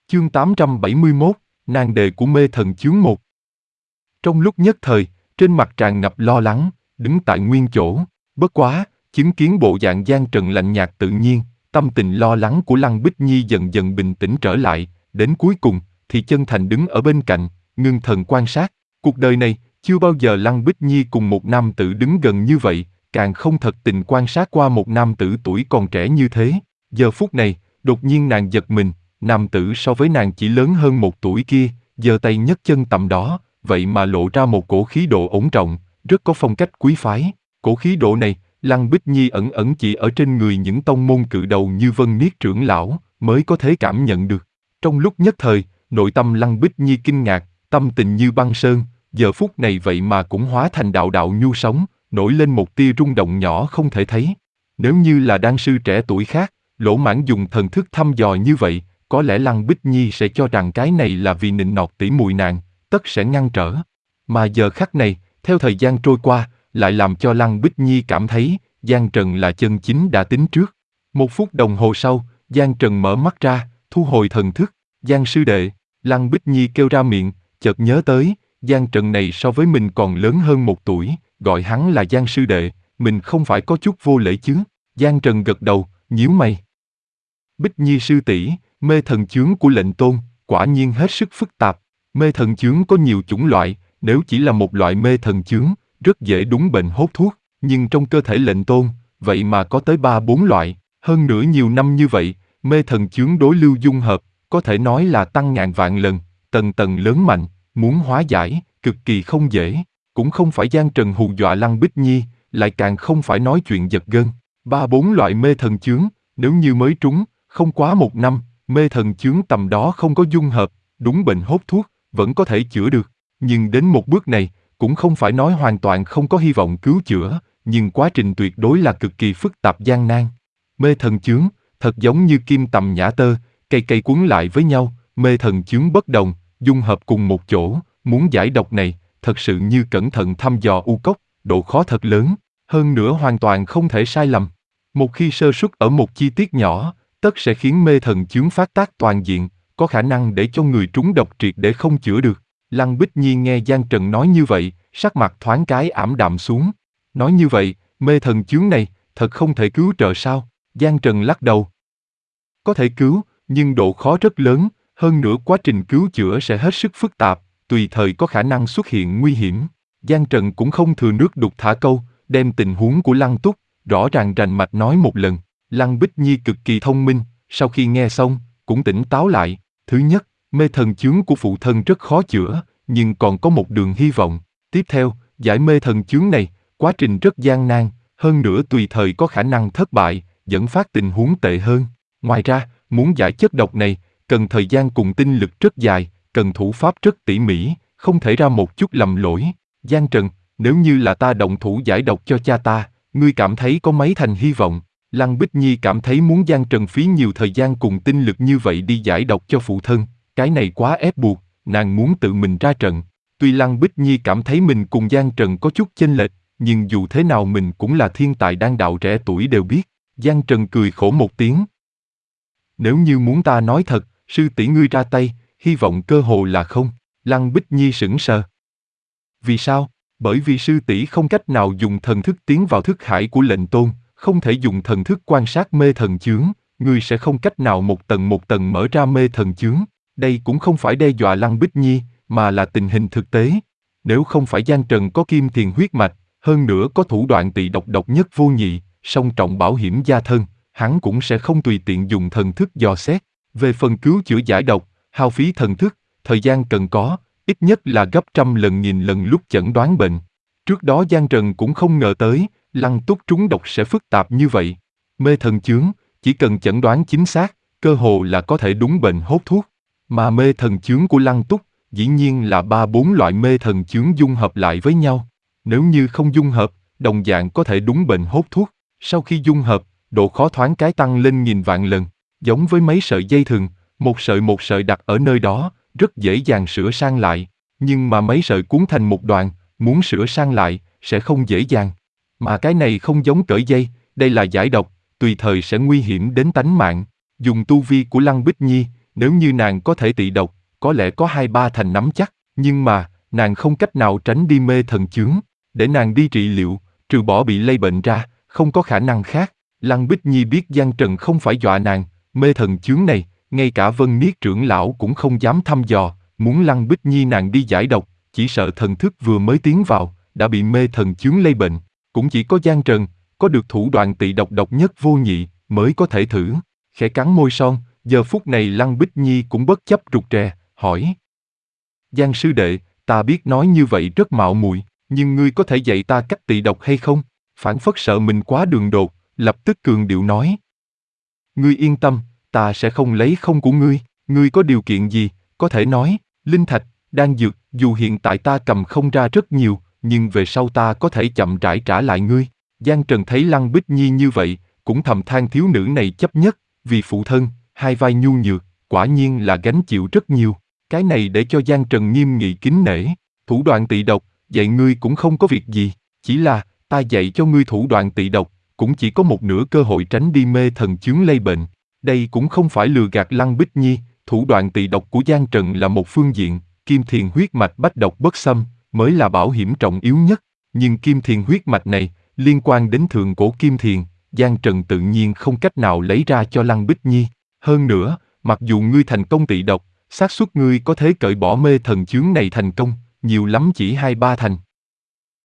Chương 871, nàng đệ của mê thần chướng 1. Trong lúc nhất thời, trên mặt tràn ngập lo lắng, đứng tại nguyên chỗ, bất quá, chứng kiến bộ dạng Giang Trần lạnh nhạt tự nhiên, tâm tình lo lắng của Lăng Bích Nhi dần dần bình tĩnh trở lại, đến cuối cùng, thì chân thành đứng ở bên cạnh, ngưng thần quan sát. Cuộc đời này, chưa bao giờ Lăng Bích Nhi cùng một nam tử đứng gần như vậy, càng không thật tình quan sát qua một nam tử tuổi còn trẻ như thế. Giờ phút này, đột nhiên nàng giật mình, nam tử so với nàng chỉ lớn hơn một tuổi kia, giơ tay nhấc chân tầm đó, vậy mà lộ ra một cổ khí độ ổn trọng, rất có phong cách quý phái. Cổ khí độ này, Lăng Bích Nhi ẩn ẩn chỉ ở trên người những tông môn cự đầu như Vân Niết trưởng lão mới có thể cảm nhận được. Trong lúc nhất thời, nội tâm Lăng Bích Nhi kinh ngạc, tâm tình như băng sơn, giờ phút này vậy mà cũng hóa thành đạo đạo nhu sóng, nổi lên một tia rung động nhỏ không thể thấy. Nếu như là đan sư trẻ tuổi khác, Lỗ Mãng dùng thần thức thăm dò như vậy, có lẽ Lăng Bích Nhi sẽ cho rằng cái này là vì nịnh nọt tỉ muội nàng, tất sẽ ngăn trở. Mà giờ khắc này, theo thời gian trôi qua, lại làm cho Lăng Bích Nhi cảm thấy, Giang Trần là chân chính đã tính trước. 1 phút đồng hồ sau, Giang Trần mở mắt ra, thu hồi thần thức. Giang sư đệ, Lăng Bích Nhi kêu ra miệng, chợt nhớ tới, Giang Trần này so với mình còn lớn hơn 1 tuổi, gọi hắn là Giang sư đệ, mình không phải có chút vô lễ chứ? Giang Trần gật đầu, nhíu mày. Bích Nhi sư tỷ, mê thần chướng của lệnh tôn, quả nhiên hết sức phức tạp. Mê thần chướng có nhiều chủng loại, nếu chỉ là một loại mê thần chướng, rất dễ đúng bệnh hốt thuốc, nhưng trong cơ thể lệnh tôn, vậy mà có tới 3-4 loại, hơn nữa nhiều năm như vậy, mê thần chướng đối lưu dung hợp, có thể nói là tăng ngàn vạn lần, tầng tầng lớn mạnh, muốn hóa giải, cực kỳ không dễ, cũng không phải Giang Trần hù dọa Lăng Bích Nhi, lại càng không phải nói chuyện giật gân. 3-4 loại mê thần chướng, nếu như mới trúng, không quá 1 năm, mê thần chướng tầm đó không có dung hợp, đúng bệnh hốt thuốc, vẫn có thể chữa được, nhưng đến một bước này, cũng không phải nói hoàn toàn không có hy vọng cứu chữa, nhưng quá trình tuyệt đối là cực kỳ phức tạp gian nan. Mê thần chướng, thật giống như kim tầm nhã tơ, cây cây cuốn lại với nhau, mê thần chướng bất đồng, dung hợp cùng một chỗ, muốn giải độc này, thật sự như cẩn thận thăm dò u cốc, độ khó thật lớn, hơn nữa hoàn toàn không thể sai lầm. Một khi sơ suất ở một chi tiết nhỏ, tất sẽ khiến mê thần chướng phát tác toàn diện, có khả năng để cho người trúng độc triệt để không chữa được. Lăng Bích Nhi nghe Giang Trần nói như vậy, sắc mặt thoáng cái ảm đạm xuống. Nói như vậy, mê thần chướng này, thật không thể cứu trợ sao? Giang Trần lắc đầu. Có thể cứu, nhưng độ khó rất lớn, hơn nữa quá trình cứu chữa sẽ hết sức phức tạp, tùy thời có khả năng xuất hiện nguy hiểm. Giang Trần cũng không thừa nước đục thả câu, đem tình huống của Lăng Túc, rõ ràng rành mạch nói một lần. Lăng Bích Nhi cực kỳ thông minh, sau khi nghe xong, cũng tỉnh táo lại. Thứ nhất, mê thần chướng của phụ thân rất khó chữa, nhưng còn có một đường hy vọng. Tiếp theo, giải mê thần chướng này, quá trình rất gian nan, hơn nữa tùy thời có khả năng thất bại, dẫn phát tình huống tệ hơn. Ngoài ra, muốn giải chất độc này, cần thời gian cùng tinh lực rất dài, cần thủ pháp rất tỉ mỉ, không thể ra một chút lầm lỗi. Giang Trần, nếu như là ta động thủ giải độc cho cha ta, ngươi cảm thấy có mấy thành hy vọng? Lăng Bích Nhi cảm thấy muốn Giang Trần phí nhiều thời gian cùng tinh lực như vậy đi giải độc cho phụ thân, cái này quá ép buộc, nàng muốn tự mình ra trận. Tuy Lăng Bích Nhi cảm thấy mình cùng Giang Trần có chút chênh lệch, nhưng dù thế nào mình cũng là thiên tài đan đạo trẻ tuổi đều biết. Giang Trần cười khổ một tiếng. Nếu như muốn ta nói thật, sư tỷ ngươi ra tay, hy vọng cơ hồ là không. Lăng Bích Nhi sững sờ. Vì sao? Bởi vì sư tỷ không cách nào dùng thần thức tiến vào thức hải của lệnh tôn, không thể dùng thần thức quan sát mê thần chướng, ngươi sẽ không cách nào một tầng mở ra mê thần chướng. Đây cũng không phải đe dọa Lăng Bích Nhi, mà là tình hình thực tế. Nếu không phải Giang Trần có kim tiền huyết mạch, hơn nữa có thủ đoạn tị độc nhất vô nhị, song trọng bảo hiểm gia thân, hắn cũng sẽ không tùy tiện dùng thần thức dò xét. Về phần cứu chữa giải độc, hao phí thần thức, thời gian cần có, ít nhất là gấp trăm lần nghìn lần lúc chẩn đoán bệnh. Trước đó Giang Trần cũng không ngờ tới, Lăng Túc trúng độc sẽ phức tạp như vậy. Mê thần chướng, chỉ cần chẩn đoán chính xác, cơ hồ là có thể đúng bệnh hốt thuốc. Mà mê thần chướng của Lăng Túc, dĩ nhiên là 3-4 loại mê thần chướng dung hợp lại với nhau. Nếu như không dung hợp, đồng dạng có thể đúng bệnh hốt thuốc. Sau khi dung hợp, độ khó thoáng cái tăng lên nghìn vạn lần. Giống với mấy sợi dây thừng, một sợi đặt ở nơi đó, rất dễ dàng sửa sang lại. Nhưng mà mấy sợi cuốn thành một đoàn, muốn sửa sang lại, sẽ không dễ dàng. Mà cái này không giống cởi dây, đây là giải độc, tùy thời sẽ nguy hiểm đến tánh mạng. Dùng tu vi của Lăng Bích Nhi, Nếu như nàng có thể tị độc, có lẽ có 2-3 thành nắm chắc, nhưng mà, nàng không cách nào tránh đi mê thần chướng. Để nàng đi trị liệu, trừ bỏ bị lây bệnh ra, không có khả năng khác. Lăng Bích Nhi biết Giang Trần không phải dọa nàng, mê thần chướng này, ngay cả Vân Niết trưởng lão cũng không dám thăm dò, muốn Lăng Bích Nhi nàng đi giải độc, chỉ sợ thần thức vừa mới tiến vào, đã bị mê thần chướng lây bệnh. Cũng chỉ có Giang Trần, có được thủ đoạn tị độc độc nhất vô nhị, mới có thể thử. Khẽ cắn môi son, giờ phút này Lăng Bích Nhi cũng bất chấp rụt rè, hỏi. Giang sư đệ, ta biết nói như vậy rất mạo muội, nhưng ngươi có thể dạy ta cách tị độc hay không? Phản phất sợ mình quá đường đột, lập tức cường điệu nói. Ngươi yên tâm, ta sẽ không lấy không của ngươi có điều kiện gì, có thể nói, linh thạch, đan dược, dù hiện tại ta cầm không ra rất nhiều, nhưng về sau ta có thể chậm rãi trả lại ngươi. Giang Trần thấy Lăng Bích Nhi như vậy, cũng thầm than thiếu nữ này chấp nhất, vì phụ thân, hai vai nhu nhược, quả nhiên là gánh chịu rất nhiều. Cái này để cho Giang Trần nghiêm nghị kính nể, thủ đoạn tị độc, dạy ngươi cũng không có việc gì, chỉ là, ta dạy cho ngươi thủ đoạn tị độc, cũng chỉ có một nửa cơ hội tránh đi mê thần chướng lây bệnh. Đây cũng không phải lừa gạt Lăng Bích Nhi, thủ đoạn tị độc của Giang Trần là một phương diện, kim thiền huyết mạch bách độc bất xâm, mới là bảo hiểm trọng yếu nhất. Nhưng kim thiền huyết mạch này, liên quan đến thượng cổ kim thiền, Giang Trần tự nhiên không cách nào lấy ra cho Lăng Bích Nhi. Hơn nữa, mặc dù ngươi thành công tị độc, xác suất ngươi có thể cởi bỏ mê thần chướng này thành công, nhiều lắm chỉ 2-3 thành.